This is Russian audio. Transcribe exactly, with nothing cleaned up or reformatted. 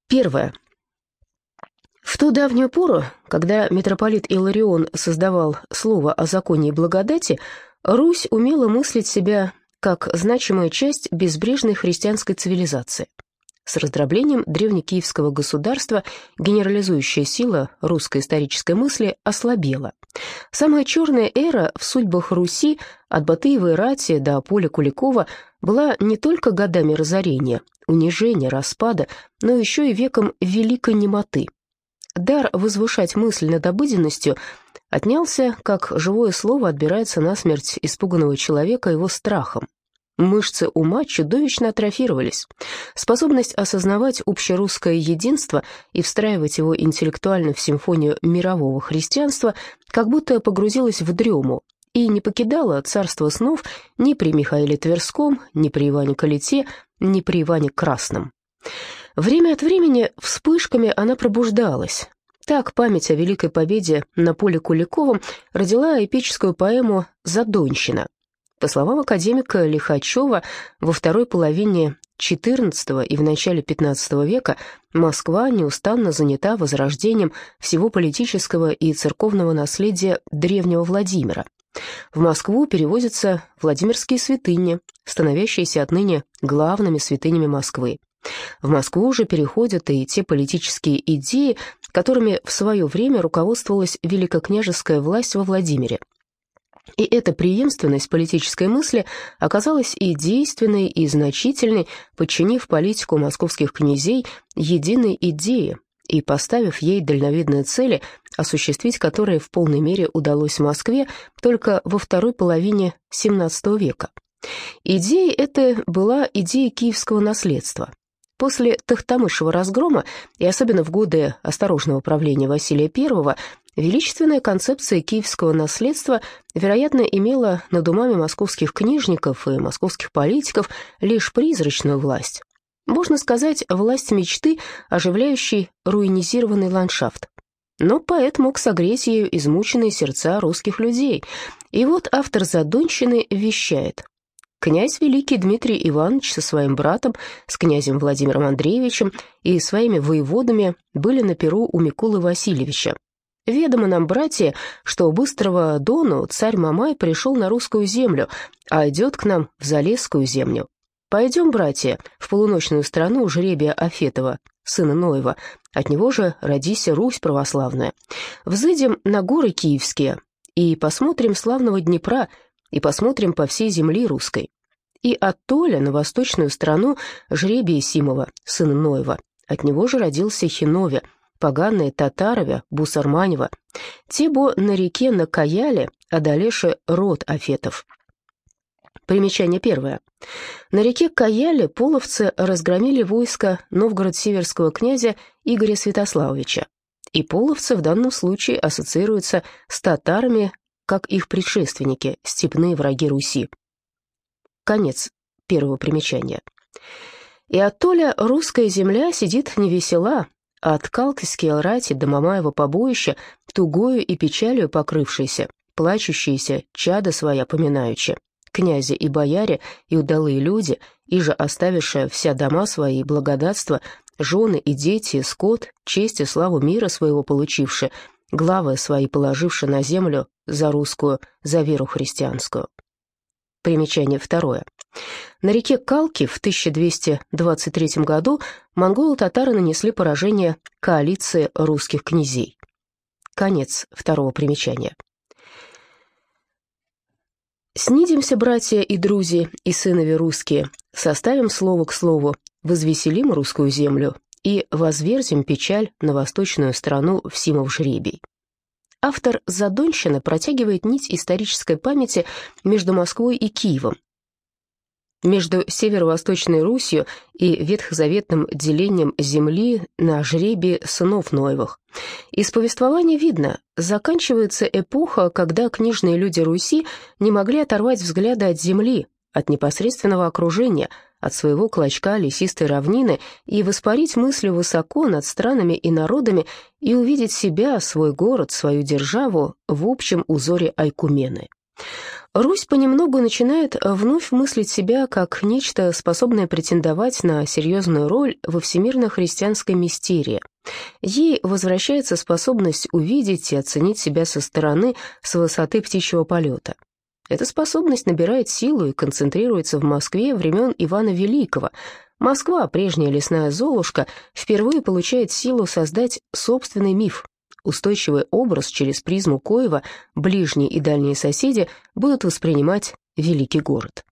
Первое. В ту давнюю пору, когда митрополит Иларион создавал слово о законе и благодати, Русь умела мыслить себя как значимая часть безбрежной христианской цивилизации. С раздроблением древнекиевского государства генерализующая сила русской исторической мысли ослабела. Самая черная эра в судьбах Руси от Батыевой рати до поля Куликова была не только годами разорения, унижения, распада, но еще и веком великой немоты. Дар возвышать мысль над обыденностью отнялся, как живое слово отбирается насмерть испуганного человека его страхом. Мышцы ума чудовищно атрофировались. Способность осознавать общерусское единство и встраивать его интеллектуально в симфонию мирового христианства как будто погрузилась в дрему и не покидала царство снов ни при Михаиле Тверском, ни при Иване Калите, ни при Иване Красном. Время от времени вспышками она пробуждалась. Так память о Великой Победе на поле Куликовом родила эпическую поэму «Задонщина». По словам академика Лихачева, во второй половине четырнадцатого и в начале пятнадцатого века Москва неустанно занята возрождением всего политического и церковного наследия древнего Владимира. В Москву перевозятся Владимирские святыни, становящиеся отныне главными святынями Москвы. В Москву же переходят и те политические идеи, которыми в свое время руководствовалась великокняжеская власть во Владимире. И эта преемственность политической мысли оказалась и действенной, и значительной, подчинив политику московских князей единой идее и поставив ей дальновидные цели, осуществить которые в полной мере удалось Москве только во второй половине семнадцатого века. Идея эта была идея киевского наследства. После Тохтамышева разгрома, и особенно в годы осторожного правления Василия Первого, величественная концепция киевского наследства, вероятно, имела над умами московских книжников и московских политиков лишь призрачную власть. Можно сказать, власть мечты, оживляющей руинизированный ландшафт. Но поэт мог согреть ею измученные сердца русских людей. И вот автор «Задонщины» вещает: «Князь Великий Дмитрий Иванович со своим братом, с князем Владимиром Андреевичем и своими воеводами были на пиру у Микулы Васильевича. Ведомо нам, братья, что быстрого Дону царь Мамай пришел на русскую землю, а идет к нам в Залесскую землю. Пойдем, братья, в полуночную страну жребия Афетова, сына Ноева, от него же родися Русь православная. Взыдем на горы киевские и посмотрим славного Днепра, и посмотрим по всей земли русской. И от Толя на восточную страну жребия Симова, сына Ноева, от него же родился Хинове, поганые Татарове, Бусарманева. Те бо на реке на Каяле одолеше род Афетов». Примечание первое. На реке Каяле половцы разгромили войско новгород-северского князя Игоря Святославовича, и половцы в данном случае ассоциируются с татарами, как их предшественники, степные враги Руси. Конец первого примечания. «И от Толя русская земля сидит невесела, а от Калкские рати до Мамаева побоища, тугою и печалью покрывшейся, плачущиеся, чада своя поминаючи, князя и бояре, и удалые люди, и же оставившие вся дома свои и благодатства, жены и дети, и скот, честь и славу мира своего получивши, главы свои положивши на землю за русскую, за веру христианскую». Примечание второе. На реке Калки в тысяча двести двадцать третьем году монголо-татары нанесли поражение коалиции русских князей. Конец второго примечания. «Снидимся, братья и друзи, и сынови русские, составим слово к слову, возвеселим русскую землю и возверзим печаль на восточную страну в Симов жребий». Автор «Задонщины» протягивает нить исторической памяти между Москвой и Киевом, между северо-восточной Русью и ветхозаветным делением земли на жребии сынов Ноевых. Из повествования видно, заканчивается эпоха, когда книжные люди Руси не могли оторвать взгляда от земли, от непосредственного окружения, от своего клочка лесистой равнины и воспарить мыслью высоко над странами и народами и увидеть себя, свой город, свою державу в общем узоре Айкумены. Русь понемногу начинает вновь мыслить себя как нечто, способное претендовать на серьезную роль во всемирно-христианской мистерии. Ей возвращается способность увидеть и оценить себя со стороны, с высоты птичьего полета. Эта способность набирает силу и концентрируется в Москве времен Ивана Великого. Москва, прежняя лесная Золушка, впервые получает силу создать собственный миф. Устойчивый образ, через призму коего ближние и дальние соседи будут воспринимать великий город.